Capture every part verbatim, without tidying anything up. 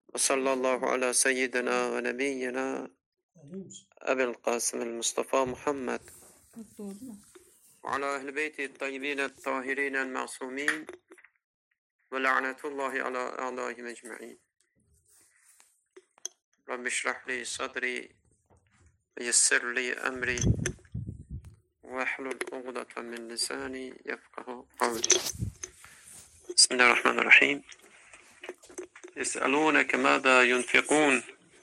وصلى الله على سيدنا ونبينا أبي القاسم المصطفى محمد وعلى أهل بيته الطيبين الطاهرين المعصومين ولعنة الله على أعدائهم أجمعين. رب اشرح لي صدري ويسر لي أمري واحلل عقدة من لساني يفقه قولي. بسم الله الرحمن الرحيم. يسألونك ماذا ينفقون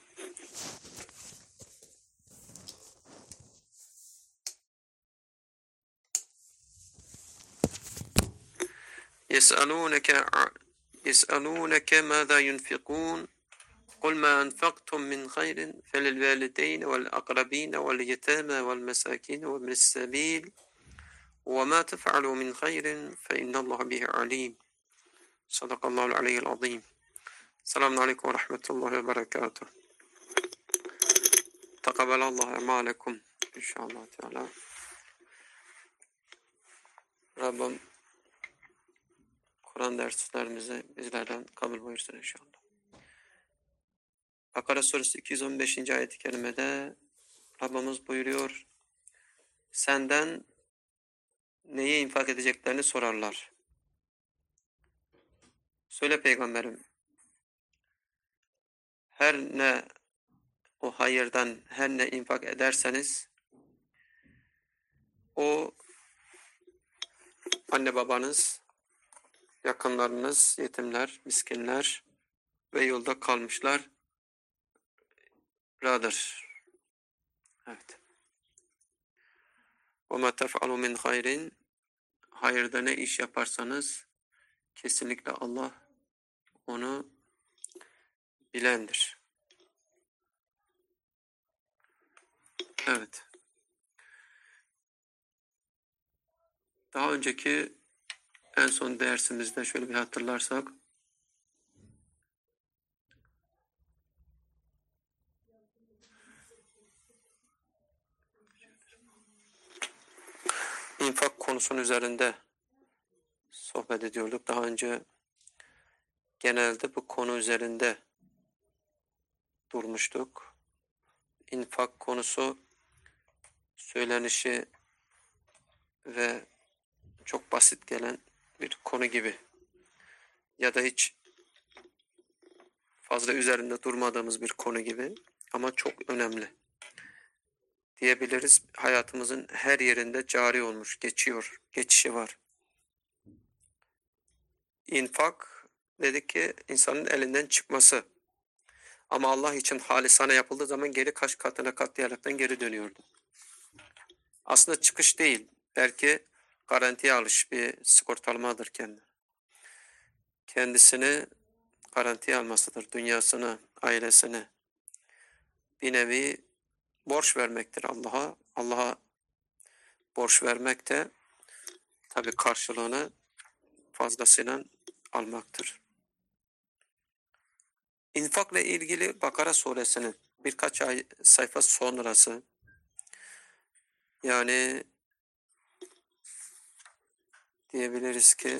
يسألونك يسألونك ماذا ينفقون قل ما أنفقتم من خير فللوالدين والأقربين واليتامى والمساكين وابن السبيل وما تفعلوا من خير فإن الله به عليم. صدق الله العلي العظيم. Selamun Aleyküm ve Rahmetullahi ve Berekatuhu. Takabelallahu emalekum inşallah Teala. Rabbim Kur'an derslerimizi bizlerden kabul buyursun inşallah. Bakara suresi iki yüz on beşinci ayet-i kerimede Rabbimiz buyuruyor, senden neye infak edeceklerini sorarlar. Söyle peygamberim, her ne o hayırdan her ne infak ederseniz o anne babanız, yakınlarınız, yetimler, miskinler ve yolda kalmışlar radır. Evet. وَمَا تَفْعَلُوا مِنْ خَيْرٍ hayırda ne iş yaparsanız kesinlikle Allah onu bilendir. Evet. Daha önceki en son dersimizde şöyle bir hatırlarsak infak konusunun üzerinde sohbet ediyorduk. Daha önce genelde bu konu üzerinde durmuştuk. İnfak konusu söylenişi ve çok basit gelen bir konu gibi ya da hiç fazla üzerinde durmadığımız bir konu gibi ama çok önemli diyebiliriz. Hayatımızın her yerinde cari olmuş, geçiyor, geçişi var. İnfak dedik ki insanın elinden çıkması ama Allah için halisane yapıldığı zaman geri kaç katına katlayaraktan geri dönüyordu. Aslında çıkış değil, belki garantiye alış, bir sigortalamadır kendi. Kendisini garantiye almasıdır, dünyasını, ailesini. Bir nevi borç vermektir Allah'a. Allah'a borç vermek de tabii karşılığını fazlasıyla almaktır. İnfakla ilgili Bakara suresinin birkaç ay sayfa sonrası, yani diyebiliriz ki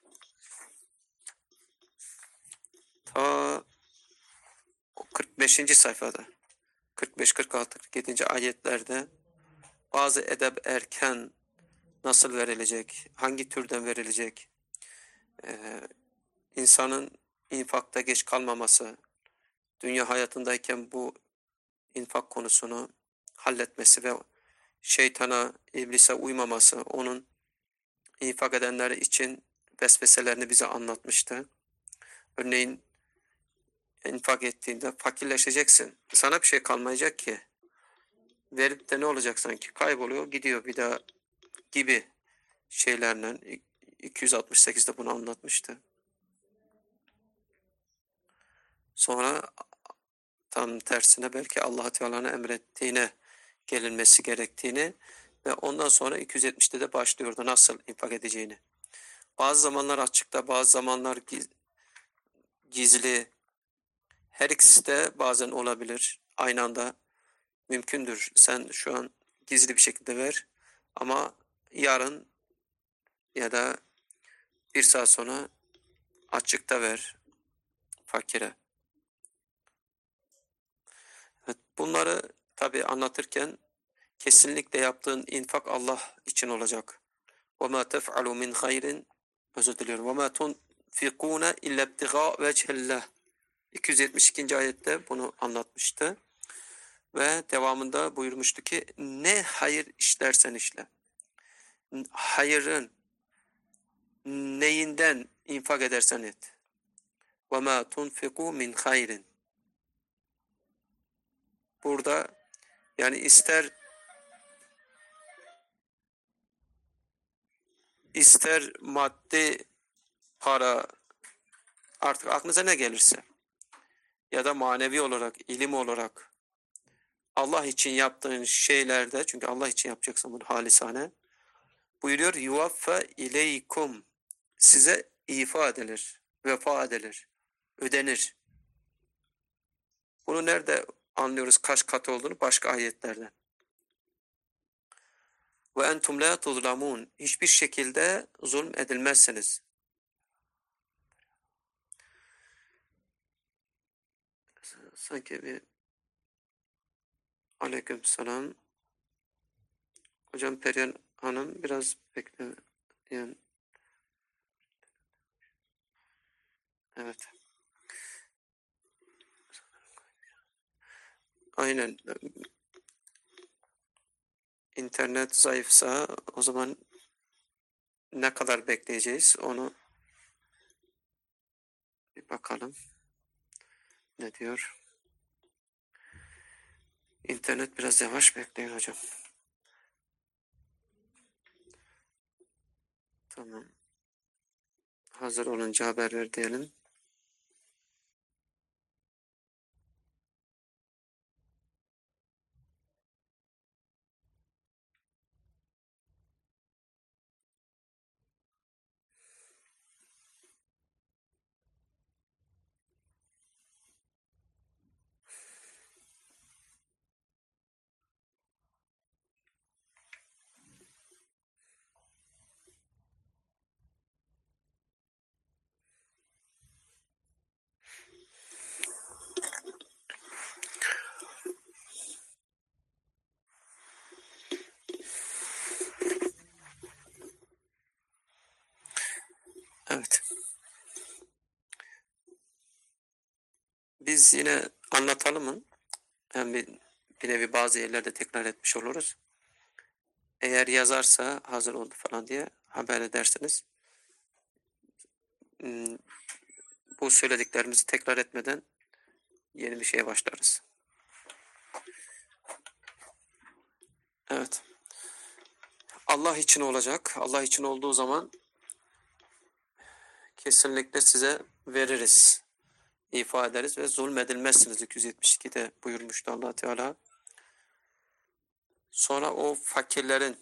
ta kırk beşinci sayfada kırk beş, kırk altı, kırk yedinci ayetlerde bazı edeb erken nasıl verilecek, hangi türden verilecek, ee, insanın infakta geç kalmaması, dünya hayatındayken bu infak konusunu halletmesi ve şeytana, iblise uymaması, onun infak edenler için vesveselerini bize anlatmıştı. Örneğin infak ettiğinde fakirleşeceksin. Sana bir şey kalmayacak ki. Verip de ne olacak sanki? Kayboluyor, gidiyor bir daha gibi şeylerle iki yüz altmış sekizde bunu anlatmıştı. Sonra tam tersine belki Allah Teala'nın emrettiğine gelinmesi gerektiğini ve ondan sonra iki yüz yetmişte de başlıyordu nasıl infak edeceğini. Bazı zamanlar açıkta, bazı zamanlar gizli. Her ikisi de bazen olabilir. Aynı anda mümkündür. Sen şu an gizli bir şekilde ver ama yarın ya da bir saat sonra açıkta ver fakire. Evet, bunları tabii anlatırken kesinlikle yaptığın infak Allah için olacak. وَمَا تَفْعَلُوا مِنْ خَيْرٍ Özür diliyorum. وَمَا تُنْفِقُونَ اِلَّا ابْتِغَاءَ وَجْهِ اللّٰهِ iki yüz yetmiş ikinci ayette bunu anlatmıştı. Ve devamında buyurmuştu ki ne hayır işlersen işle. Hayırın neyinden infak edersen et. وَمَا تُنْفِقُوا مِنْ خَيْرٍ Burada yani ister ister maddi para artık aklınıza ne gelirse ya da manevi olarak, ilim olarak Allah için yaptığın şeylerde çünkü Allah için yapacaksın bunu halisane buyuruyor yuvaffa ileykum size ifa edilir, vefa edilir, ödenir. Bunu nerede anlıyoruz kaç kat olduğunu? Başka ayetlerden. Ve entum la tuzlamun hiçbir şekilde zulm edilmezsiniz. Sanki bir aleykümselam. Hocam Perihan Hanım biraz bekleyin. Evet. Aynen. İnternet zayıfsa o zaman ne kadar bekleyeceğiz onu bir bakalım. Ne diyor? İnternet biraz yavaş bekleyin hocam. Tamam. Hazır olunca haber ver diyelim. Evet. Biz yine anlatalım mı? Hem bir, bir nevi bazı yerlerde tekrar etmiş oluruz. Eğer yazarsa hazır oldu falan diye haber edersiniz. Hmm, bu söylediklerimizi tekrar etmeden yeni bir şeye başlarız. Evet. Allah için olacak. Allah için olduğu zaman kesinlikle size veririz, ifade ederiz ve zulmedilmezsiniz. iki yüz yetmiş ikide buyurmuştu Allah Teala. Sonra o fakirlerin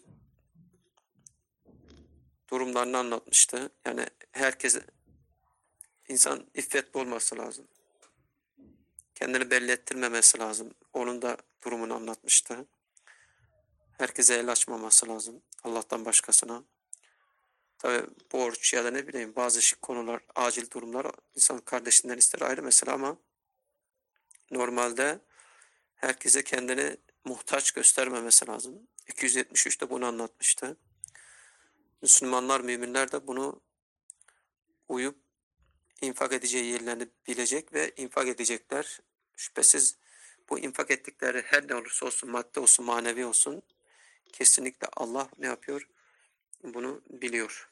durumlarını anlatmıştı. Yani herkese insan iffetli olması lazım. Kendini belli ettirmemesi lazım. Onun da durumunu anlatmıştı. Herkese el açmaması lazım. Allah'tan başkasına. Tabi borç ya da ne bileyim bazı konular, acil durumlar insan kardeşinden ister ayrı mesele ama normalde herkese kendini muhtaç göstermemesi lazım. iki yüz yetmiş üçte bunu anlatmıştı. Müslümanlar, müminler de bunu uyup infak edeceği yerlerini bilecek ve infak edecekler. Şüphesiz bu infak ettikleri her ne olursa olsun, madde olsun, manevi olsun kesinlikle Allah ne yapıyor? Bunu biliyor.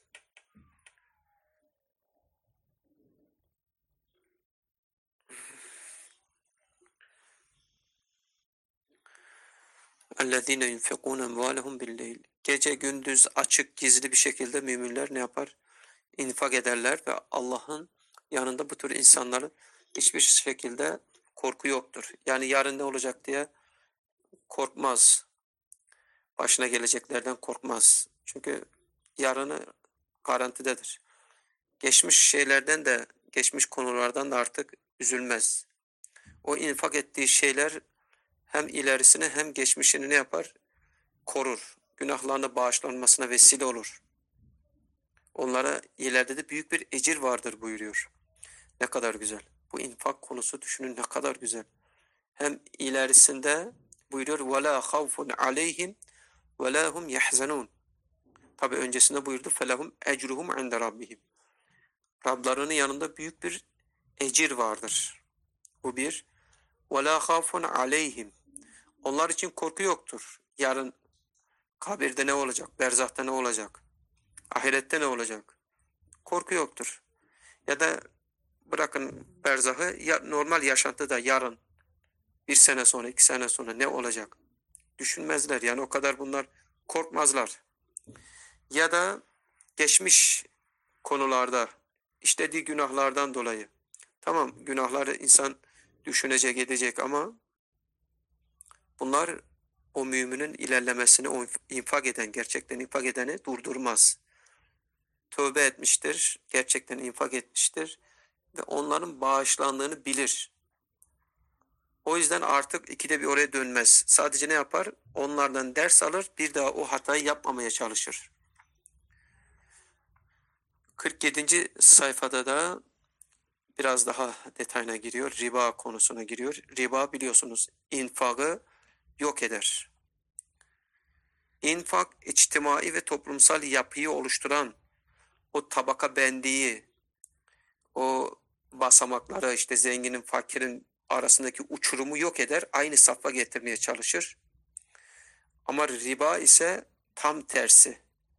اَلَّذ۪ينَ يُنْفِقُونَ اَمْوَالَهُمْ بِاللَّيْلِ Gece gündüz açık gizli bir şekilde müminler ne yapar? İnfak ederler ve Allah'ın yanında bu tür insanların hiçbir şekilde korku yoktur. Yani yarın ne olacak diye korkmaz. Başına geleceklerden korkmaz. Çünkü yarını garantidedir. Geçmiş şeylerden de, geçmiş konulardan da artık üzülmez. O infak ettiği şeyler hem ilerisini hem geçmişini ne yapar? Korur. Günahlarına bağışlanmasına vesile olur. Onlara ileride de büyük bir ecir vardır buyuruyor. Ne kadar güzel. Bu infak konusu düşünün ne kadar güzel. hem ilerisinde buyuruyor وَلَا خَوْفٌ عَلَيْهِمْ وَلَا هُمْ يَحْزَنُونَ. Tabi öncesinde buyurdu فَلَهُمْ اَجْرُهُمْ عِنْدَ رَبِّهِمْ. Rablarının yanında büyük bir ecir vardır. Bu bir. وَلَا خَوْفٌ عَلَيْهِمْ. Onlar için korku yoktur. Yarın kabirde ne olacak? Berzahta ne olacak? Ahirette ne olacak? Korku yoktur. Ya da bırakın berzahı, ya normal yaşantıda yarın, bir sene sonra, iki sene sonra ne olacak? Düşünmezler. Yani o kadar bunlar korkmazlar. Ya da geçmiş konularda işlediği günahlardan dolayı. Tamam, günahları insan düşünecek, edecek ama bunlar o müminin ilerlemesini, o infak eden, gerçekten infak edeni durdurmaz. Tövbe etmiştir, gerçekten infak etmiştir ve onların bağışlandığını bilir. O yüzden artık ikide bir oraya dönmez. Sadece ne yapar? Onlardan ders alır, bir daha o hatayı yapmamaya çalışır. kırk yedinci sayfada da biraz daha detayına giriyor. Riba konusuna giriyor. Riba biliyorsunuz infakı yok eder. İnfak, içtimai ve toplumsal yapıyı oluşturan o tabaka bendiği, o basamakları, işte zenginin fakirin arasındaki uçurumu yok eder. Aynı safa getirmeye çalışır. Ama riba ise tam tersi.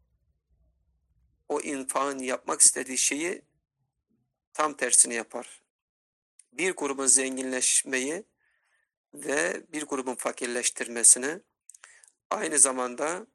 O infakın yapmak istediği şeyi tam tersini yapar. Bir grubun zenginleşmeyi ve bir grubun fakirleştirmesini, aynı zamanda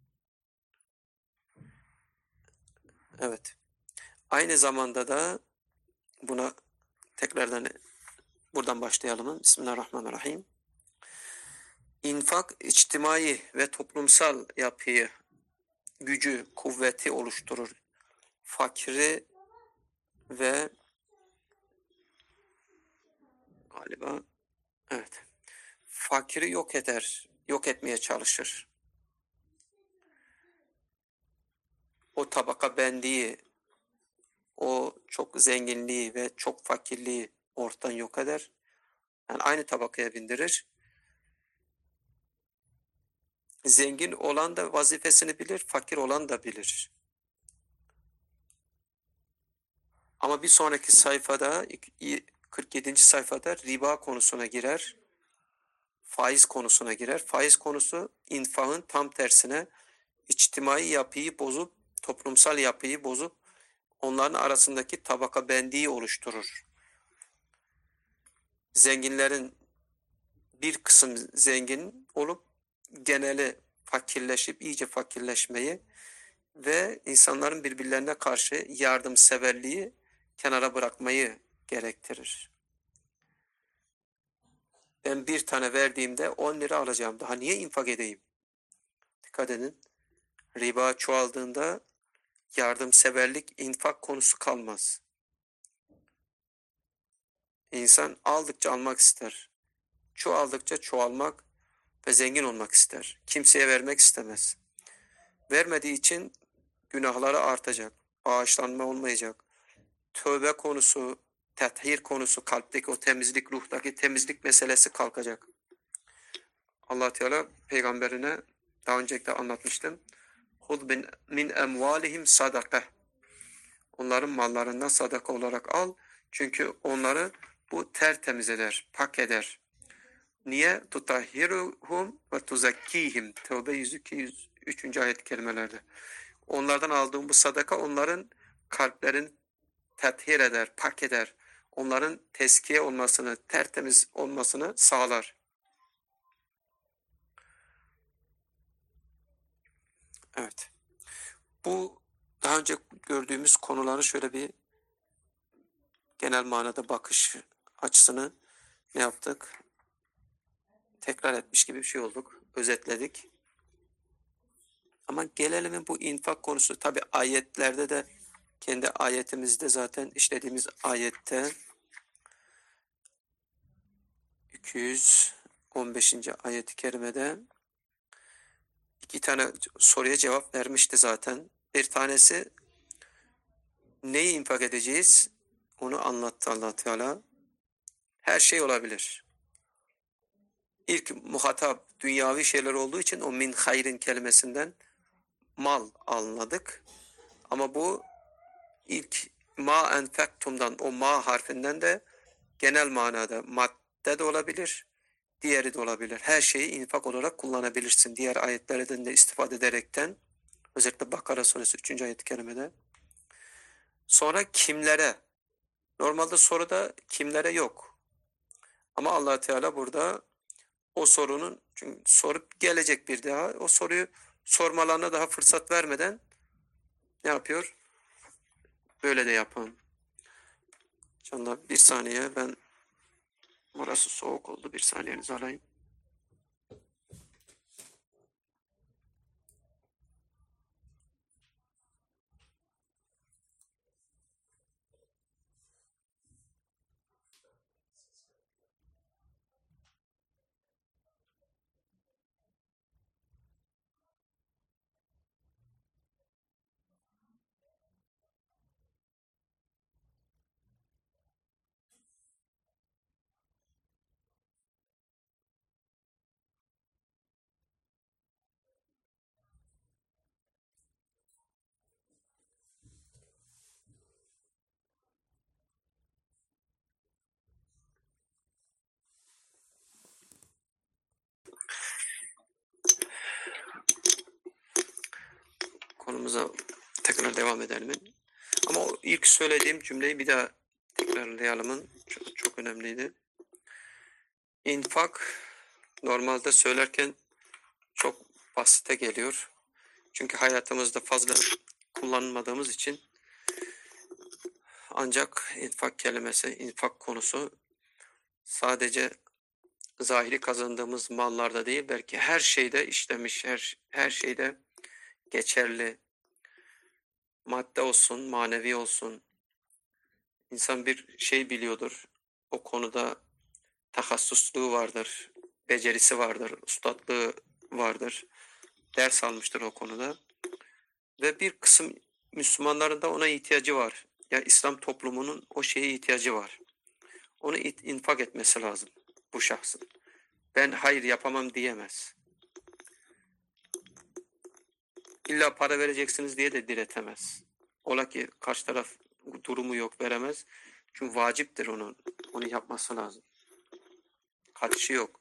evet aynı zamanda da buna tekrardan buradan başlayalım. Bismillahirrahmanirrahim. İnfak, içtimai ve toplumsal yapıyı, gücü, kuvveti oluşturur. Fakiri ve galiba evet fakiri yok eder, yok etmeye çalışır. O tabaka bendiği, o çok zenginliği ve çok fakirliği ortadan yok eder. Yani aynı tabakaya bindirir. Zengin olan da vazifesini bilir, fakir olan da bilir. Ama bir sonraki sayfada, kırk yedinci sayfada riba konusuna girer. Faiz konusuna girer. Faiz konusu infakın tam tersine içtimai yapıyı bozup, toplumsal yapıyı bozup onların arasındaki tabaka bendiği oluşturur. Zenginlerin bir kısım zengin olup geneli fakirleşip iyice fakirleşmeyi ve insanların birbirlerine karşı yardımseverliği kenara bırakmayı gerektirir. Ben bir tane verdiğimde on lira alacağım. Daha niye infak edeyim? Dikkat edin. Riba çoğaldığında yardımseverlik, infak konusu kalmaz. İnsan aldıkça almak ister. Çoğaldıkça çoğalmak ve zengin olmak ister. Kimseye vermek istemez. Vermediği için günahları artacak. Bağışlanma olmayacak. Tövbe konusu, tethir konusu, kalpteki o temizlik, ruhtaki temizlik meselesi kalkacak. Allah Teala peygamberine daha önce de anlatmıştım. Hud min emvalihim sadaka. Onların mallarından sadaka olarak al. Çünkü onları bu tertemiz eder, pak eder. Niye? Tutahhiruhum ve tuzakkihim. Tevbe yüz iki yüz üç. ayet kelimelerde. Onlardan aldığım bu sadaka onların kalplerini tethir eder, pak eder. Onların teskiye olmasını, tertemiz olmasını sağlar. Evet. Bu daha önce gördüğümüz konuları şöyle bir genel manada bakış açısını ne yaptık? Tekrar etmiş gibi bir şey olduk. Özetledik. Ama gelelim bu infak konusu. Tabi ayetlerde de kendi ayetimizde zaten işlediğimiz ayette iki yüz on beşinci ayet-i kerimede iki tane soruya cevap vermişti zaten. Bir tanesi neyi infak edeceğiz? Onu anlattı Allah Teala. Her şey olabilir. ilk muhatap dünyavi şeyler olduğu için o min hayrin kelimesinden mal anladık. Ama bu ilk ma enfektumdan, o ma harfinden de genel manada madde de olabilir, diğeri de olabilir. Her şeyi infak olarak kullanabilirsin. Diğer ayetlerden de istifade ederekten, özellikle Bakara suresi üçüncü ayet-i kerimede. Sonra kimlere? Normalde soruda kimlere yok. Ama Allah Teala burada o sorunun, çünkü sorup gelecek bir daha, o soruyu sormalarına daha fırsat vermeden ne yapıyor? Böyle de yapın. Canlar bir saniye, ben burası soğuk oldu, bir saniyenizi alayım. Konumuza tekrar devam edelim. Ama o ilk söylediğim cümleyi bir daha tekrarlayalım. Çok, çok önemliydi. İnfak normalde söylerken çok basite geliyor. Çünkü hayatımızda fazla kullanmadığımız için, ancak infak kelimesi, infak konusu sadece zahiri kazandığımız mallarda değil, belki her şeyde işlemiş, her, her şeyde geçerli. Madde olsun, manevi olsun. İnsan bir şey biliyordur. O konuda tahassusluğu vardır, becerisi vardır, ustadlığı vardır. Ders almıştır o konuda. Ve bir kısım Müslümanların da ona ihtiyacı var. Yani İslam toplumunun o şeye ihtiyacı var. Onu infak etmesi lazım bu şahsın. Ben hayır yapamam diyemez. İlla para vereceksiniz diye de diretemez. Ola ki karşı taraf durumu yok, veremez. Çünkü vaciptir onun. Onu yapması lazım. Kaçışı yok.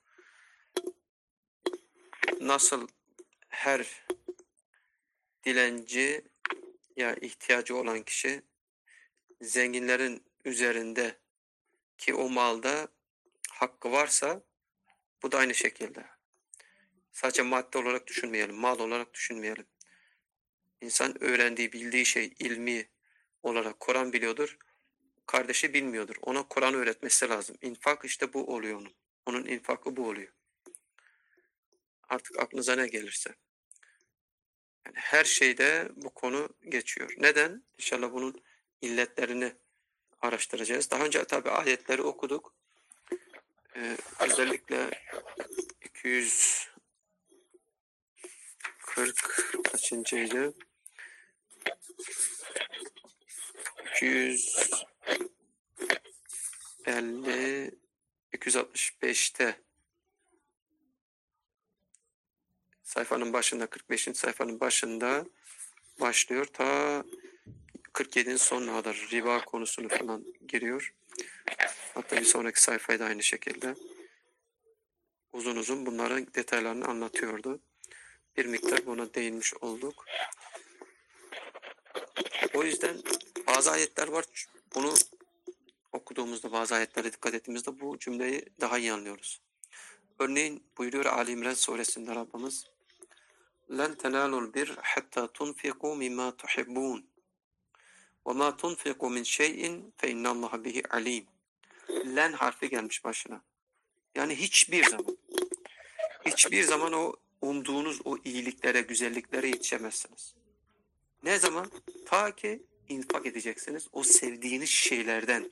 Nasıl her dilenci ya ihtiyacı olan kişi zenginlerin üzerinde ki o malda hakkı varsa, bu da aynı şekilde. Sadece madde olarak düşünmeyelim, mal olarak düşünmeyelim. İnsan öğrendiği, bildiği şey ilmi olarak Kur'an biliyordur. Kardeşi bilmiyordur. Ona Kur'an öğretmesi lazım. İnfak işte bu oluyor onun. Onun infakı bu oluyor. Artık aklınıza ne gelirse. Yani her şeyde bu konu geçiyor. Neden? İnşallah bunun illetlerini araştıracağız. Daha önce tabi ayetleri okuduk. Ee, özellikle iki yüz kırk kaçıncıydı? iki yüz elli iki yüz altmış beşte sayfanın başında, kırk beşinci sayfanın başında başlıyor. Ta kırk yedinin sonuna kadar riba konusunu falan giriyor. Hatta bir sonraki sayfayı da aynı şekilde uzun uzun bunların detaylarını anlatıyordu. Bir miktar buna değinmiş olduk. O yüzden bazı ayetler var. Bunu okuduğumuzda, bazı ayetlere dikkat ettiğimizde bu cümleyi daha iyi anlıyoruz. Örneğin buyuruyor Ali İmran suresinde Rabbimiz: "Len tenalul bir hatta tunfiqu mimma tuhibbun. Ve ma tunfiqu min şey'in fe innallaha bihi alim." Len harfi gelmiş başına. Yani hiçbir zaman, hiçbir zaman o umduğunuz o iyiliklere, güzelliklere yetişemezsiniz. Ne zaman? Ta ki infak edeceksiniz o sevdiğiniz şeylerden.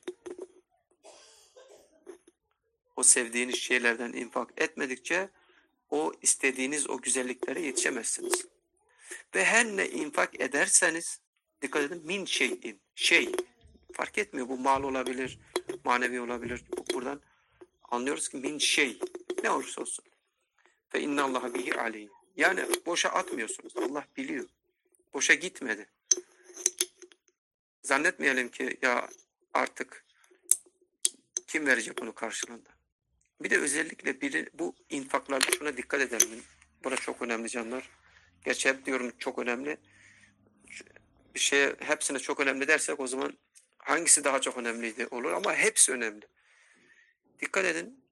O sevdiğiniz şeylerden infak etmedikçe o istediğiniz o güzelliklere yetişemezsiniz. Ve her ne infak ederseniz, dikkat edin, min şeyin, şey, fark etmiyor, bu mal olabilir, manevi olabilir. Buradan anlıyoruz ki min şey, ne olursa olsun. Fe innallaha bihi alim. Yani boşa atmıyorsunuz. Allah biliyor. Boşa gitmedi. Zannetmeyelim ki ya artık kim verecek bunu karşılığında. Bir de özellikle biri, bu infaklarda şuna dikkat edelim. Burası çok önemli canlar. Gerçi hep diyorum çok önemli. Bir şeye hepsine çok önemli dersek o zaman hangisi daha çok önemliydi olur ama hepsi önemli. Dikkat edin.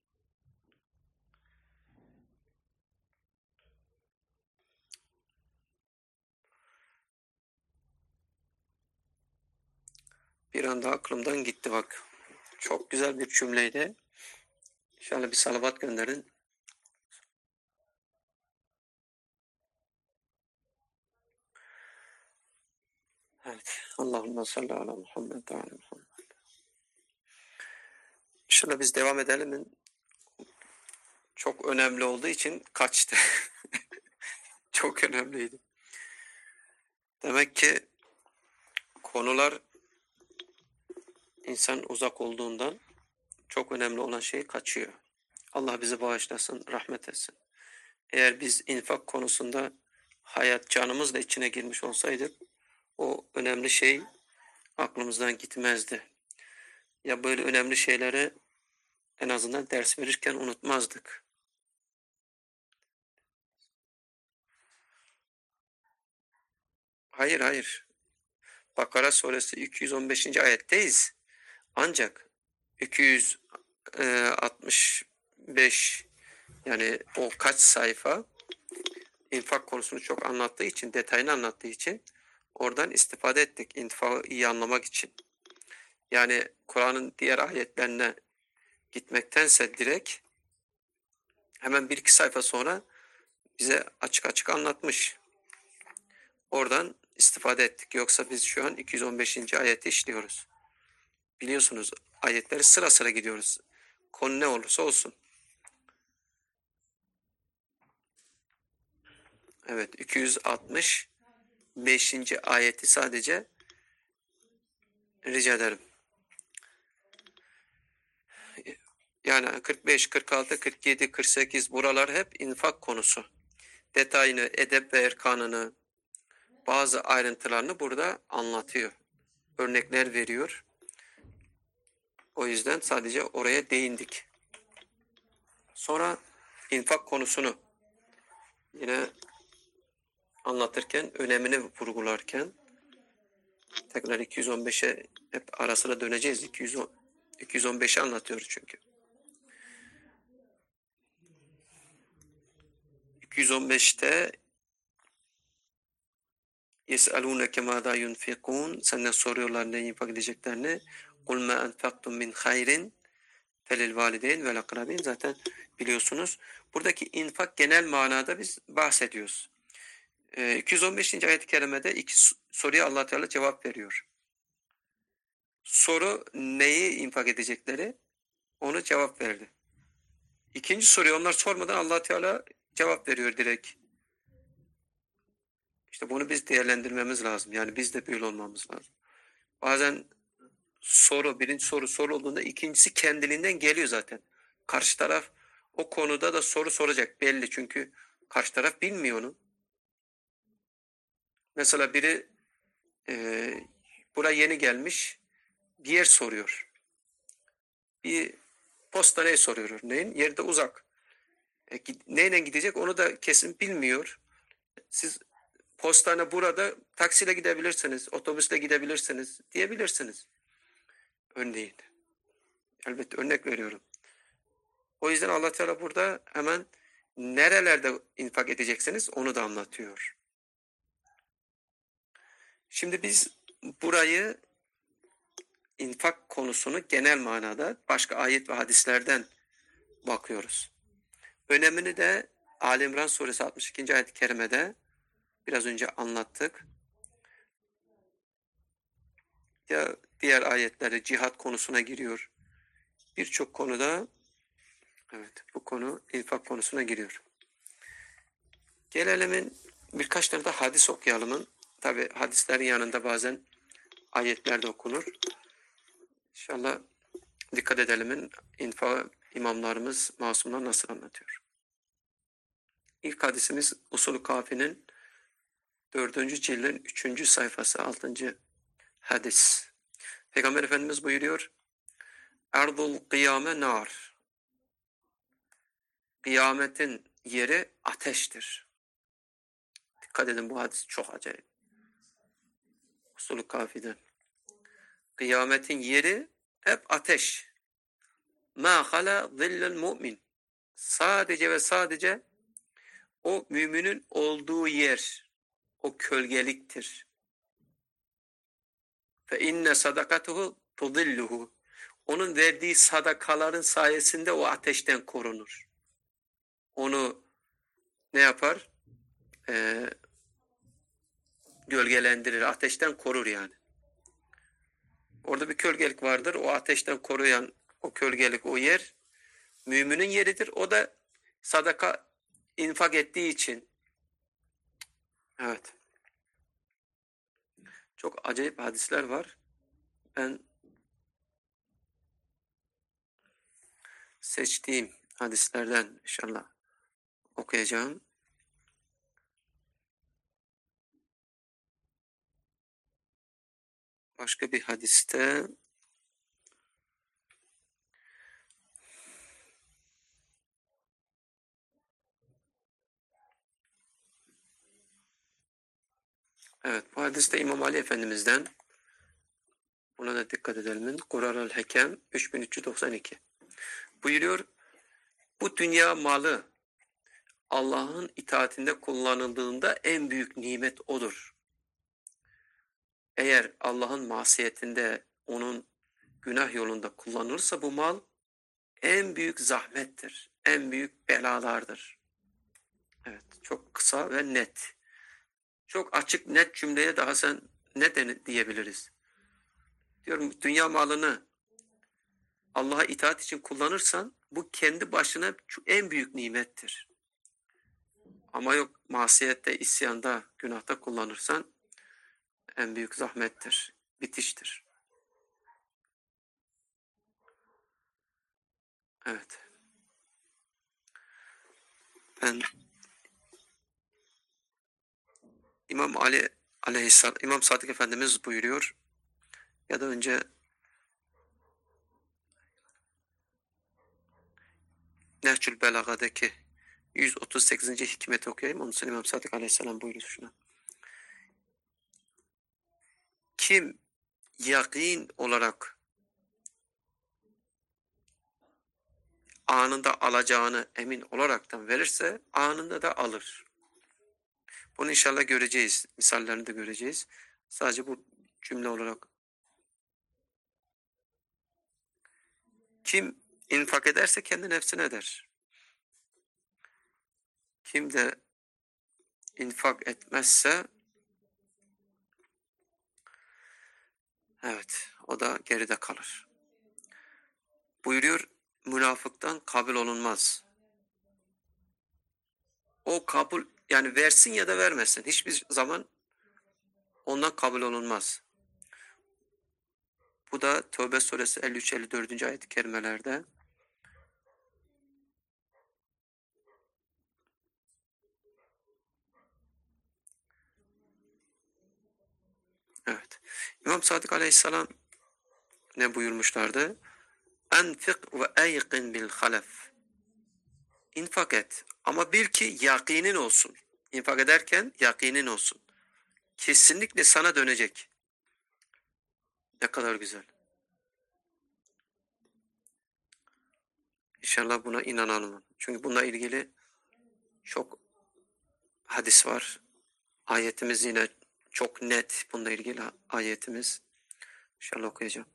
Bir anda aklımdan gitti bak. Çok güzel bir cümleydi. Şöyle bir salavat gönderin. Evet. Allahümme salli ala Muhammed ve ala Muhammed. Şöyle biz devam edelim. Çok önemli olduğu için kaçtı. Çok önemliydi. Demek ki konular insan uzak olduğundan çok önemli olan şey kaçıyor. Allah bizi bağışlasın, rahmet etsin. Eğer biz infak konusunda hayat canımızla içine girmiş olsaydık o önemli şey aklımızdan gitmezdi. Ya böyle önemli şeyleri en azından ders verirken unutmazdık. Hayır hayır. Bakara suresi iki yüz on beşinci ayetteyiz. Ancak iki yüz altmış beş yani o kaç sayfa infak konusunu çok anlattığı için, detayını anlattığı için oradan istifade ettik infakı iyi anlamak için. Yani Kur'an'ın diğer ayetlerine gitmektense direkt hemen bir iki sayfa sonra bize açık açık anlatmış. Oradan istifade ettik. Yoksa biz şu an iki yüz on beşinci ayeti işliyoruz. Biliyorsunuz ayetleri sıra sıra gidiyoruz. Konu ne olursa olsun. Evet, iki yüz altmış beşinci ayeti sadece rica ederim. Yani kırk beş, kırk altı, kırk yedi, kırk sekiz buralar hep infak konusu. Detayını, edep ve erkanını, bazı ayrıntılarını burada anlatıyor. Örnekler veriyor. O yüzden sadece oraya değindik. Sonra infak konusunu yine anlatırken, önemini vurgularken tekrar iki yüz on beşe hep ara sıra döneceğiz. iki yüz on, iki yüz on beşi anlatıyoruz çünkü. iki yüz on beşte يَسْأَلُونَكَ مَاذَا يُنْفِقُونَ Senden soruyorlar ne infak edeceklerini. قُلْ مَا أَنْفَقْتُمْ مِنْ خَيْرٍ فَلِلْوَالِدَيْنِ وَالْاَقْرَبِينَ Zaten biliyorsunuz. Buradaki infak genel manada biz bahsediyoruz. Ee, iki yüz on beşinci ayet-i kerimede iki soruya Allah Teala cevap veriyor. Soru neyi infak edecekleri onu cevap verdi. İkinci soruyu onlar sormadan Allah Teala cevap veriyor direkt. İşte bunu biz değerlendirmemiz lazım. Yani biz de böyle olmamız lazım. Bazen soru, birinci soru soru olduğunda ikincisi kendiliğinden geliyor zaten. Karşı taraf o konuda da soru soracak belli çünkü karşı taraf bilmiyor onu. Mesela biri e, buraya yeni gelmiş bir yer soruyor. Bir postaneye soruyor örneğin. Yerde uzak. E, neyle gidecek onu da kesin bilmiyor. Siz postane burada taksiyle gidebilirsiniz, otobüsle gidebilirsiniz diyebilirsiniz. Örneğin. Elbette örnek veriyorum. O yüzden Allah Teala burada hemen nerelerde infak edeceksiniz onu da anlatıyor. Şimdi biz burayı infak konusunu genel manada başka ayet ve hadislerden bakıyoruz. Önemini de Ali İmran suresi altmış ikinci ayet-i kerimede biraz önce anlattık. Ya diğer ayetlerde cihat konusuna giriyor. Birçok konuda evet bu konu infak konusuna giriyor. Gelelim birkaç tane de hadis okuyalım. Tabi hadislerin yanında bazen ayetler de okunur. İnşallah dikkat edelim. İnfa, imamlarımız, masumlar nasıl anlatıyor? İlk hadisimiz Usul-ü Kafi'nin dördüncü cildin üçüncü sayfası altıncı hadis. Peygamber Efendimiz buyuruyor, Erdul kıyame nar. Kıyametin yeri ateştir. Dikkat edin, bu hadis çok acayip. Usul-ü Kafi'den. Kıyametin yeri hep ateş. Ma hala zillel mu'min. Sadece ve sadece o müminin olduğu yer, o kölgeliktir. Fe inne sadakatuhu tudilluhu. Onun verdiği sadakaların sayesinde o ateşten korunur. Onu ne yapar? Ee, gölgelendirir, ateşten korur yani. Orada bir kölgelik vardır, o ateşten koruyan o kölgelik, o yer müminin yeridir. O da sadaka infak ettiği için. Evet. Çok acayip hadisler var. Ben seçtiğim hadislerden inşallah okuyacağım. Başka bir hadiste evet, bu hadiste İmam Ali Efendimiz'den, buna da dikkat edelim. Kurar-ül Hekem üç bin üç yüz doksan iki buyuruyor, bu dünya malı Allah'ın itaatinde kullanıldığında en büyük nimet odur. Eğer Allah'ın masiyetinde, onun günah yolunda kullanılırsa bu mal en büyük zahmettir, en büyük belalardır. Evet, çok kısa ve net. Çok açık, net cümleye daha sen ne diyebiliriz? Diyorum, dünya malını Allah'a itaat için kullanırsan bu kendi başına en büyük nimettir. Ama yok, masiyette, isyanda, günahta kullanırsan en büyük zahmettir, bitiştir. Evet. Ben İmam Ali Aleyhisselam, İmam Sadık Efendimiz buyuruyor ya da önce Nehcül Belaga'daki yüz otuz sekizinci hikmeti okuyayım. Onun için İmam Sadık Aleyhisselam buyuruyor şuna. Kim yakin olarak anında alacağını emin olaraktan verirse anında da alır. Bunu inşallah göreceğiz. Misallerini de göreceğiz. Sadece bu cümle olarak. Kim infak ederse kendi nefsine eder. Kim de infak etmezse evet, o da geride kalır. Buyuruyor, münafıktan kabul olunmaz. O kabul, yani versin ya da vermesin, hiçbir zaman ondan kabul olunmaz. Bu da Tövbe suresi elli üç elli dört. ayet-i kerimelerde. Evet. İmam Sadık Aleyhisselam ne buyurmuşlardı? Enfik ve eyqin bil halef. İnfak et ama bil ki yakinin olsun. İnfak ederken yakinin olsun. Kesinlikle sana dönecek. Ne kadar güzel. İnşallah buna inanalım. Çünkü bununla ilgili çok hadis var. Ayetimiz yine çok net. Bununla ilgili ayetimiz. İnşallah okuyacağım.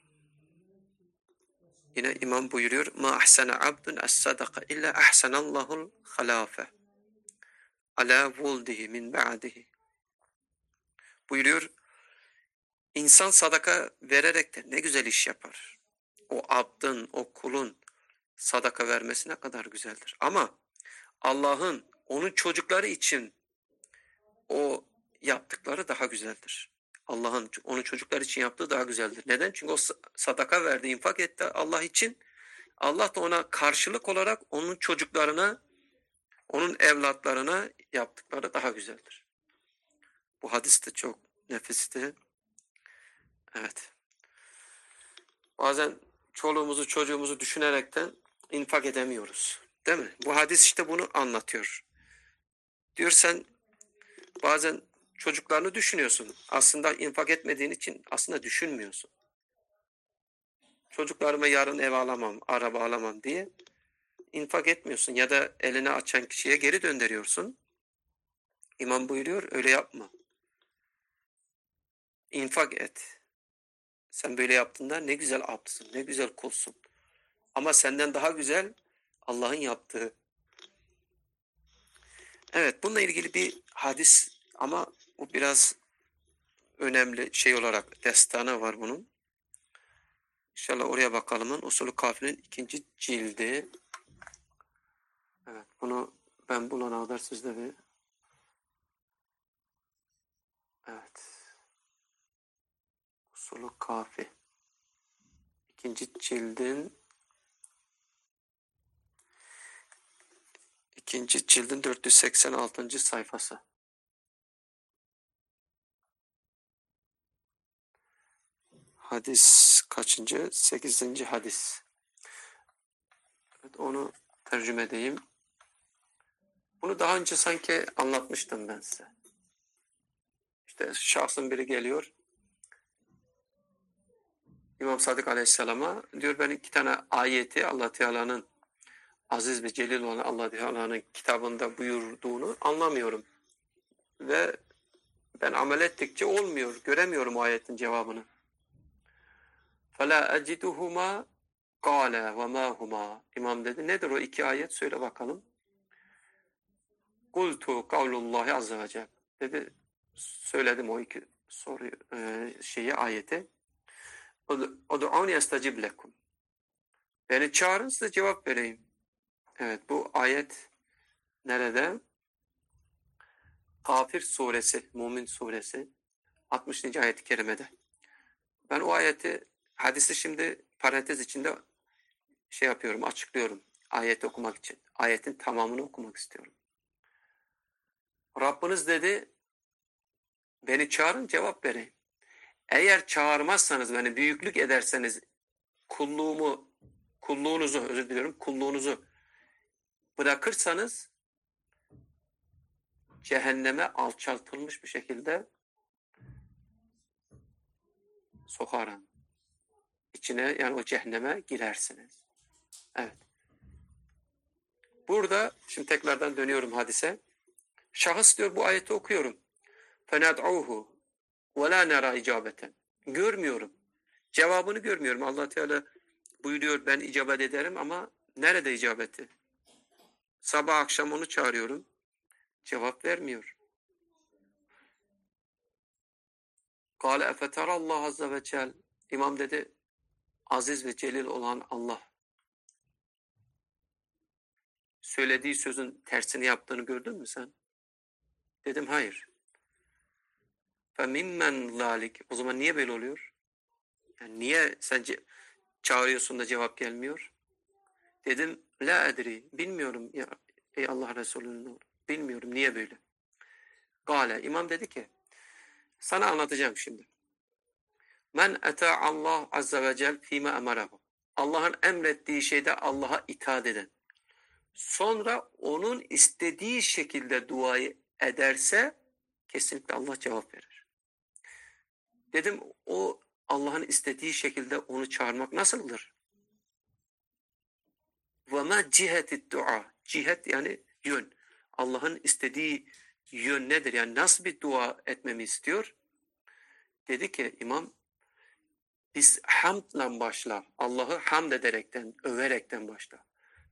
Yine imam buyuruyor. Ma ahsana abdun as-sadaka illa ahsanallahu'l halafe. Ala vuldihi min ba'dihi. Buyuruyor. İnsan sadaka vererek de ne güzel iş yapar. O abdın, o kulun sadaka vermesi ne kadar güzeldir. Ama Allah'ın onun çocukları için o yaptıkları daha güzeldir. Allah'ın onun çocuklar için yaptığı daha güzeldir. Neden? Çünkü o sadaka verdi, infak etti Allah için. Allah da ona karşılık olarak onun çocuklarına, onun evlatlarına yaptıkları daha güzeldir. Bu hadis de çok nefisti. Evet. Bazen çoluğumuzu çocuğumuzu düşünerekten infak edemiyoruz. Değil mi? Bu hadis işte bunu anlatıyor. Diyor sen bazen çocuklarını düşünüyorsun. Aslında infak etmediğin için aslında düşünmüyorsun. Çocuklarıma yarın ev alamam, araba alamam diye infak etmiyorsun. Ya da elini açan kişiye geri döndürüyorsun. İmam buyuruyor öyle yapma. İnfak et. Sen böyle yaptığında ne güzel abdsın, ne güzel kulsun. Ama senden daha güzel Allah'ın yaptığı. Evet, bununla ilgili bir hadis ama bu biraz önemli şey olarak destanı var bunun. İnşallah oraya bakalım. Usulü Kafi'nin ikinci cildi. Evet, bunu ben bulana kadar sizde bir... Evet. Usulü Kafi. İkinci cildin ikinci cildin dört yüz seksen altıncı sayfası. Hadis kaçıncı? Sekizinci hadis. Evet, onu tercüme edeyim. Bunu daha önce sanki anlatmıştım ben size. İşte şahsın biri geliyor. İmam Sadık Aleyhisselam'a diyor ben iki tane ayeti Allah Teala'nın aziz ve celil olan Allah Teala'nın kitabında buyurduğunu anlamıyorum. Ve ben amel ettikçe olmuyor. Göremiyorum o ayetin cevabını. فَلَا أَجِدُهُمَا قَالَ وَمَا هُمَا İmam dedi. Nedir o iki ayet? Söyle bakalım. قُلْتُ قَوْلُ اللّٰهِ عَزَّ وَجَلَ dedi. Söyledim o iki soruyu, e, şeyi, ayeti. اُدْعُونِ يَسْتَجِبْ لَكُمْ Beni çağırın size cevap vereyim. Evet, bu ayet nerede? Kafir suresi, Mümin suresi altmışıncı ayet-i kerimede. Ben o ayeti, hadisi şimdi parantez içinde şey yapıyorum, açıklıyorum. Ayeti okumak için. Ayetin tamamını okumak istiyorum. Rabbiniz dedi, beni çağırın cevap vereyim. Eğer çağırmazsanız, beni büyüklük ederseniz, kulluğumu, kulluğunuzu, özür diliyorum, kulluğunuzu bırakırsanız, cehenneme alçaltılmış bir şekilde sokarım. İçine, yani o cehenneme girersiniz. Evet. Burada, şimdi tekrardan dönüyorum hadise. Şahıs diyor, bu ayeti okuyorum. فَنَدْعُوهُ وَلَا نَرَى اِجَابَةً Görmüyorum. Cevabını görmüyorum. Allah Teala buyuruyor, ben icabet ederim ama nerede icabeti? Sabah akşam onu çağırıyorum. Cevap vermiyor. قَالَ اَفَتَرَ اللّٰهَ عَزَّ وَجَلَ İmam dedi, aziz ve celil olan Allah söylediği sözün tersini yaptığını gördün mü sen? Dedim hayır. فَمِمَّنْ ذَٰلِكِ O zaman niye böyle oluyor? Yani niye sence çağırıyorsun da cevap gelmiyor? Dedim la edri, bilmiyorum ya ey Allah Resulü'nün, bilmiyorum niye böyle. Gale, imam dedi ki, sana anlatacağım şimdi. Men eta Allah azze ve cel fîme emarahu. Allah'ın emrettiği şeyde Allah'a itaat eden. Sonra onun istediği şekilde duayı ederse kesinlikle Allah cevap verir. Dedim o Allah'ın istediği şekilde onu çağırmak nasıldır? Ve ma cihetit dua. Cihet yani yön. Allah'ın istediği yön nedir? Yani nasıl bir dua etmemi istiyor? Dedi ki imam, biz hamdla başla. Allah'ı hamd ederekten, överekten başla.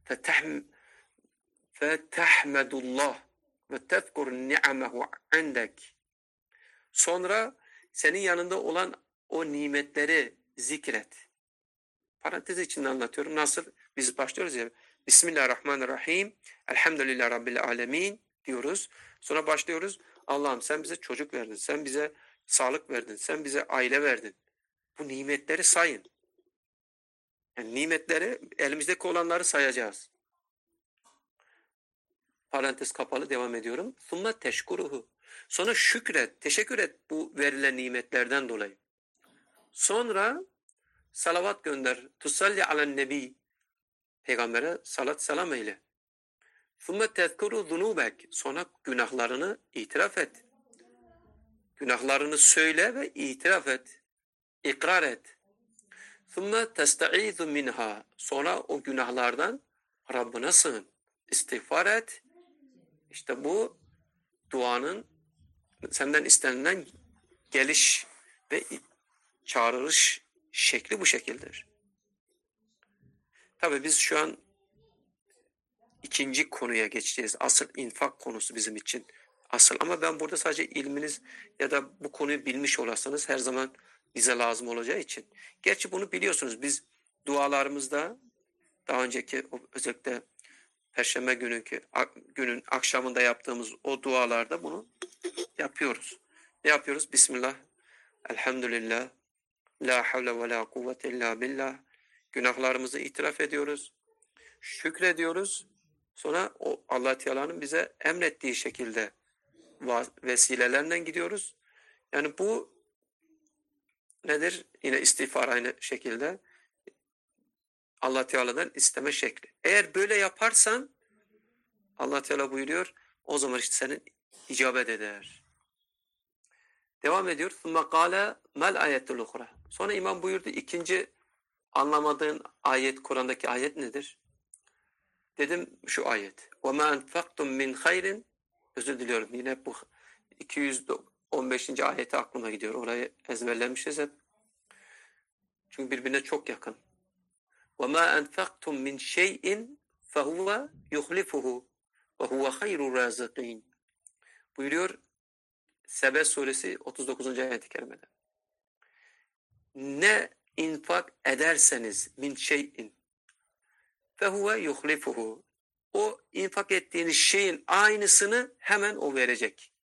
Fetahmedullah ve tezkur ni'amehu indek. Sonra senin yanında olan o nimetleri zikret. Parantez içinde anlatıyorum. Nasıl? Biz başlıyoruz ya. Bismillahirrahmanirrahim. Elhamdülillah Rabbil alemin diyoruz. Sonra başlıyoruz. Allah'ım sen bize çocuk verdin. Sen bize sağlık verdin. Sen bize aile verdin. Bu nimetleri sayın. Yani nimetleri, elimizdeki olanları sayacağız. Parantez kapalı, devam ediyorum. ثُمَّ teşkuruhu. Sonra şükret, teşekkür et bu verilen nimetlerden dolayı. Sonra salavat gönder. Tusalli alen nebi. Peygambere salat selam eyle. ثُمَّ تَذْكُرُ ذُنُوبَكَ. Sonra günahlarını itiraf et. Günahlarını söyle ve itiraf et. İkrar et. ثُمَّ تَسْتَعِيذُ مِنْهَا. Sonra o günahlardan Rabbine sığın. İstiğfar et. İşte bu duanın senden istenilen geliş ve çağrılış şekli bu şekildir. Tabii biz şu an ikinci konuya geçeceğiz. Asıl infak konusu bizim için asıl. Ama ben burada sadece ilminiz ya da bu konuyu bilmiş olasınız her zaman bize lazım olacağı için. Gerçi bunu biliyorsunuz. Biz dualarımızda daha önceki özellikle Perşembe gününkü günün akşamında yaptığımız o dualarda bunu yapıyoruz. Ne yapıyoruz? Bismillah, elhamdülillah, la havle ve la kuvvete illa billah. Günahlarımızı itiraf ediyoruz. Şükrediyoruz. Sonra o Allah Teala'nın bize emrettiği şekilde vesilelerle gidiyoruz. Yani bu nedir? Yine istiğfar aynı şekilde. Allah Teala'dan isteme şekli. Eğer böyle yaparsan Allah Teala buyuruyor, o zaman işte senin icabet eder. Devam ediyor. ثُمَّ قَالَ مَا الْآيَةُ الْاُخْرَى. Sonra imam buyurdu, ikinci anlamadığın ayet, Kur'an'daki ayet nedir? Dedim şu ayet. وَمَا أَنْفَقْتُمْ مِنْ خَيْرٍ. Özür diliyorum. Yine bu iki yüz on beşinci ayeti aklıma gidiyor. Orayı ezberlemişiz hep. Çünkü birbirine çok yakın. وَمَا أَنْفَقْتُمْ مِنْ شَيْءٍ فَهُوَ يُخْلِفُهُ وَهُوَ خَيْرُ الرَّازِقِينَ. Buyuruyor Sebe suresi otuz dokuzuncu ayet-i kerimede. Ne infak ederseniz min şeyin fehuve yuhlifuhu. O infak ettiğiniz şeyin aynısını hemen o verecek.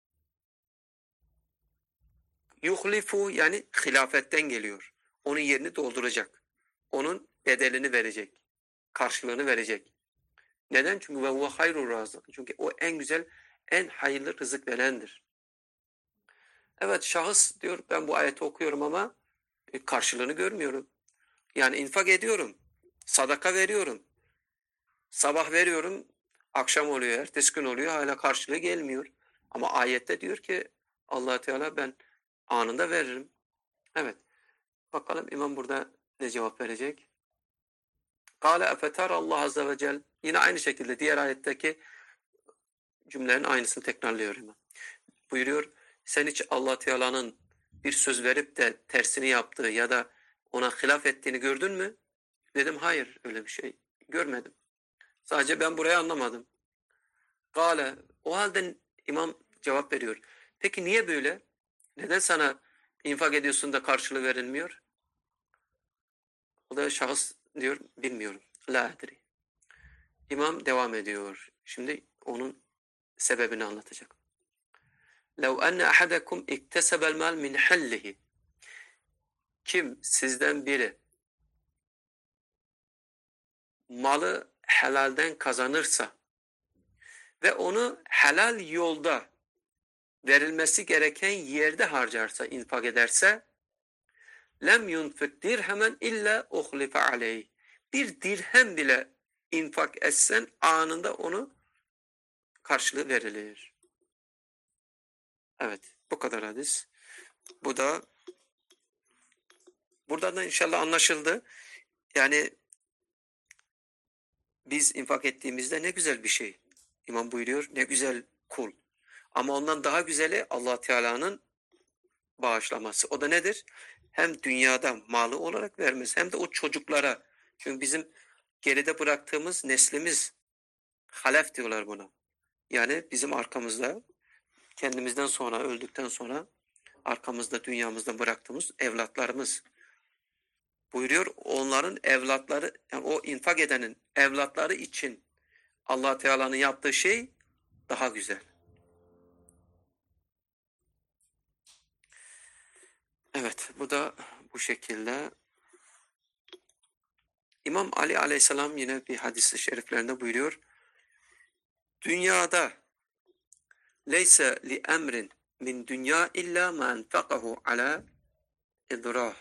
Yuhlifu yani hilafetten geliyor. Onun yerini dolduracak. Onun bedelini verecek. Karşılığını verecek. Neden? Çünkü ve huve hayrur razık. Çünkü o en güzel, en hayırlı rızık verendir. Evet, şahıs diyor ben bu ayeti okuyorum ama karşılığını görmüyorum. Yani infak ediyorum. Sadaka veriyorum. Sabah veriyorum. Akşam oluyor. Ertesi gün oluyor. Hala karşılığı gelmiyor. Ama ayette diyor ki Allah Teala ben anında veririm. Evet. Bakalım imam burada ne cevap verecek? Kâle efetâr Allah azze ve cel. Yine aynı şekilde diğer ayetteki cümlenin aynısını tekrarlıyor imam. Buyuruyor. Sen hiç Allah Teala'nın bir söz verip de tersini yaptığı ya da ona hilaf ettiğini gördün mü? Dedim hayır, öyle bir şey görmedim. Sadece ben burayı anlamadım. Gale, o halde imam cevap veriyor. Peki niye böyle? Neden sana infak ediyorsun da karşılığı verilmiyor? O da şahıs diyor bilmiyorum. La edri. İmam devam ediyor. Şimdi onun sebebini anlatacak. لَوْ أَنَّ أَحَدَكُمْ اِكْتَسَبَ الْمَالِ مِنْ حَلِّهِ. Kim sizden biri malı helalden kazanırsa ve onu helal yolda verilmesi gereken yerde harcarsa, infak ederse lem yunfik dirhemen illa uhlife aleyh. Bir dirhem bile infak etsen anında onu karşılığı verilir. Evet, bu kadar hadis. Bu da buradan da inşallah anlaşıldı. Yani biz infak ettiğimizde ne güzel bir şey. İmam buyuruyor ne güzel kul. Ama ondan daha güzeli Allah Teala'nın bağışlaması. O da nedir? Hem dünyada malı olarak vermesi hem de o çocuklara. Çünkü bizim geride bıraktığımız neslimiz halef diyorlar buna. Yani bizim arkamızda kendimizden sonra öldükten sonra arkamızda dünyamızda bıraktığımız evlatlarımız. Buyuruyor onların evlatları yani o infak edenin evlatları için Allah Teala'nın yaptığı şey daha güzel. Evet, bu da bu şekilde. İmam Ali aleyhisselam yine bir hadis-i şeriflerinde buyuruyor. Dünyada leyse li emrin min dünya illa ma enfakahu ala idrah.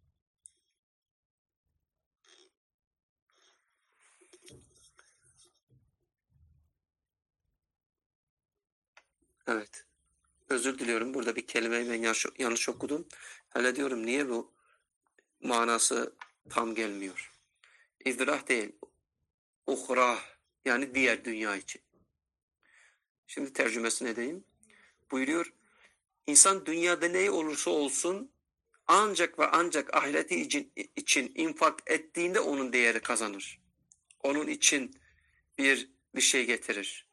Evet. Özür diliyorum. Burada bir kelimeyi ben yanlış, yanlış okudum. Hele diyorum niye bu manası tam gelmiyor. İzdirah değil. Uhrah. Yani diğer dünya için. Şimdi tercümesini edeyim. Buyuruyor. İnsan dünyada ne olursa olsun ancak ve ancak ahireti için, için infak ettiğinde onun değeri kazanır. Onun için bir bir şey getirir.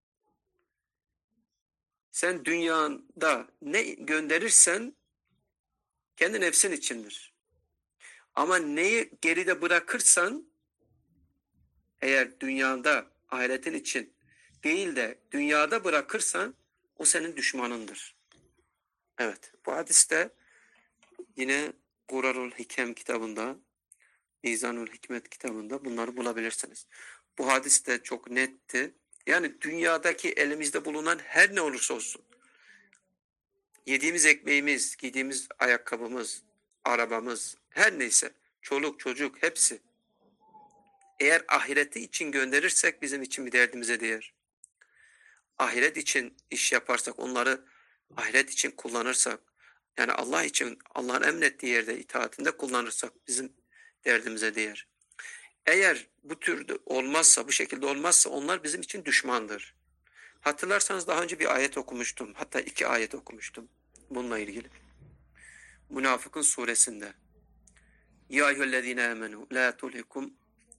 Sen dünyada ne gönderirsen kendi nefsin içindir. Ama neyi geride bırakırsan eğer dünyada ahiretin için değil de dünyada bırakırsan o senin düşmanındır. Evet, bu hadiste yine Gurarul Hikem kitabında, Mizanul Hikmet kitabında bunları bulabilirsiniz. Bu hadis de çok netti. Yani dünyadaki elimizde bulunan her ne olursa olsun, yediğimiz ekmeğimiz, giydiğimiz ayakkabımız, arabamız, her neyse, çoluk çocuk hepsi. Eğer ahireti için gönderirsek bizim için bir derdimize değer. Ahiret için iş yaparsak, onları ahiret için kullanırsak, yani Allah için, Allah'ın emrettiği yerde itaatinde kullanırsak bizim derdimize değer. Eğer bu türde olmazsa, bu şekilde olmazsa onlar bizim için düşmandır. Hatırlarsanız daha önce bir ayet okumuştum. Hatta iki ayet okumuştum bununla ilgili. Münafıkın suresinde. Ya eyyühellezine amenu la tulhikum,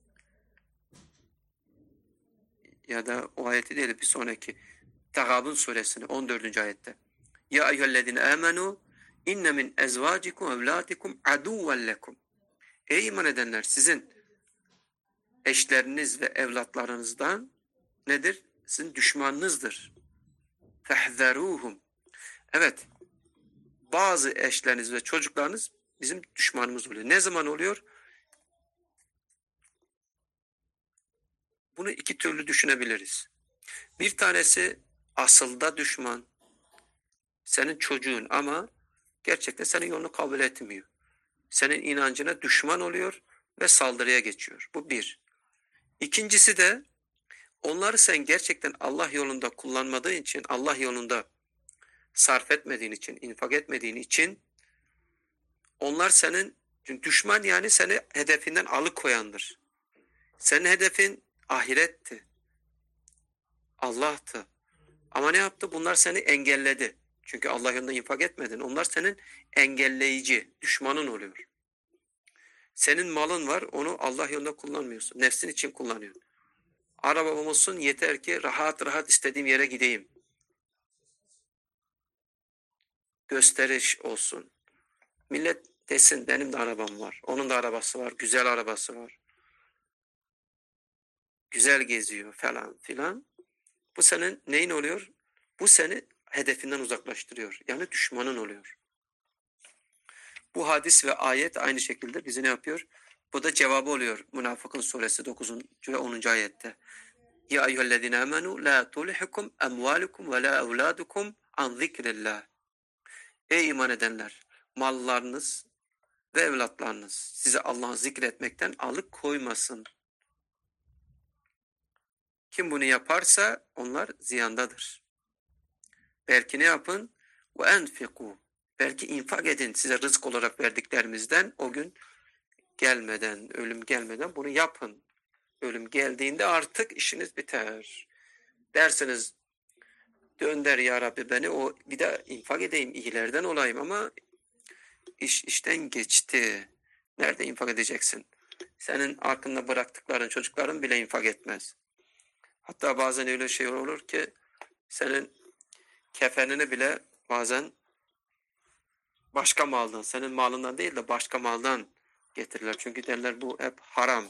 ya da o ayeti değil bir sonraki Tegabun suresinde on dördüncü ayette. Ya eyyühellezine amenu inne min ezvacikum evlatikum aduven lekum. Ey iman edenler, sizin eşleriniz ve evlatlarınızdan nedir? Sizin düşmanınızdır. Fehzeruhum. Evet, bazı eşleriniz ve çocuklarınız bizim düşmanımız oluyor. Ne zaman oluyor? Bunu iki türlü düşünebiliriz. Bir tanesi asılda düşman, senin çocuğun ama gerçekten senin yolunu kabul etmiyor. Senin inancına düşman oluyor ve saldırıya geçiyor. Bu bir. İkincisi de onları sen gerçekten Allah yolunda kullanmadığın için, Allah yolunda sarf etmediğin için, infak etmediğin için onlar senin düşman, yani seni hedefinden alıkoyandır. Senin hedefin ahiretti. Allah'tı. Ama ne yaptı? Bunlar seni engelledi. Çünkü Allah yolunda infak etmedin. Onlar senin engelleyici, düşmanın oluyor. Senin malın var, onu Allah yolunda kullanmıyorsun. Nefsin için kullanıyorsun. Arabam olsun, yeter ki rahat rahat istediğim yere gideyim. Gösteriş olsun. Millet desin benim de arabam var. Onun da arabası var. Güzel arabası var. Güzel geziyor falan filan. Bu senin neyin oluyor? Bu seni hedefinden uzaklaştırıyor. Yani düşmanın oluyor. Bu hadis ve ayet aynı şekilde bizi ne yapıyor? Bu da cevabı oluyor. Münafıkın suresi dokuzuncu ve onuncu ayette. Ya eyyühellezine amenu la tulhikum emvalukum ve la evladukum an zikrillah. Ey iman edenler, mallarınız ve evlatlarınız sizi Allah'ı zikretmekten alıkoymasın. Kim bunu yaparsa onlar ziyandadır. Belki ne yapın? Ve enfiku. Belki infak edin size rızık olarak verdiklerimizden, o gün gelmeden, ölüm gelmeden bunu yapın. Ölüm geldiğinde artık işiniz biter. Dersiniz dönder ya Rabbi beni, o bir de infak edeyim, iyilerden olayım, ama iş işten geçti. Nerede infak edeceksin? Senin arkında bıraktıkların, çocukların bile infak etmez. Hatta bazen öyle şey olur ki senin kefenini bile bazen başka maldan, senin malından değil de başka maldan getirirler. Çünkü derler bu hep haram.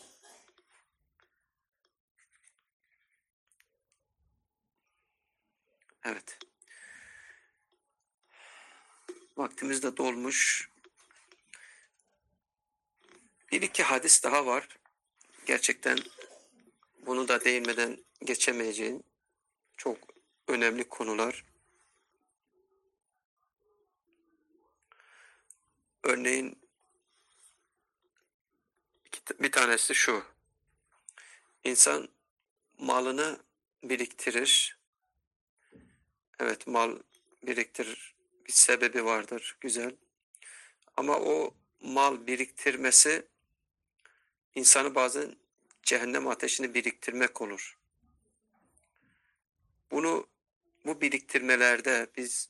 Evet. Vaktimiz de dolmuş. Bir iki hadis daha var. gerçekten bunu da değinmeden geçemeyeceğim çok önemli konular. Örneğin bir tanesi şu. İnsan malını biriktirir. Evet, mal biriktirir. Bir sebebi vardır. Güzel. Ama o mal biriktirmesi insanı bazen cehennem ateşini biriktirmek olur. Bunu bu biriktirmelerde biz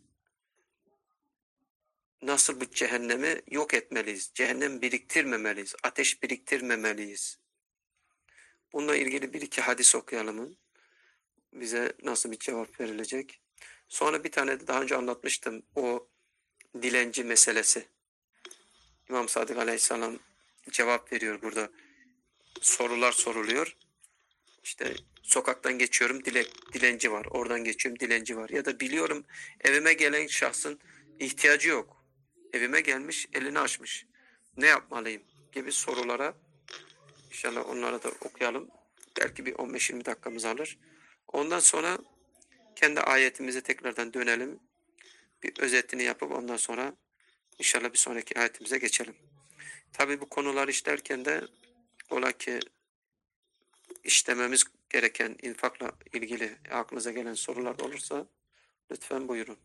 nasıl bu cehennemi yok etmeliyiz? Cehennem biriktirmemeliyiz. Ateş biriktirmemeliyiz. Bununla ilgili bir iki hadis okuyalım. Bize nasıl bir cevap verilecek? Sonra bir tane de daha önce anlatmıştım. O dilenci meselesi. İmam Sadık Aleyhisselam cevap veriyor burada. Sorular soruluyor. İşte sokaktan geçiyorum, dile, dilenci var. Oradan geçiyorum, dilenci var. Ya da biliyorum evime gelen şahsın ihtiyacı yok. Evime gelmiş, elini açmış. Ne yapmalıyım gibi sorulara inşallah onlara da okuyalım. Belki bir on beş yirmi dakikamız alır. Ondan sonra kendi ayetimize tekrardan dönelim. Bir özetini yapıp ondan sonra inşallah bir sonraki ayetimize geçelim. Tabii bu konular işlerken de ola ki işlememiz gereken infakla ilgili aklınıza gelen sorular olursa lütfen buyurun.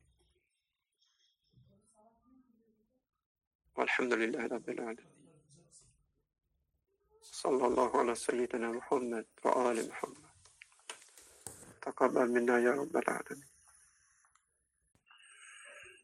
Velhamdülillahi Rabbil alemin. Sallallahu ala seyyidina Muhammed ve ali Muhammed. Takabbel minna ya Rabbel alemin.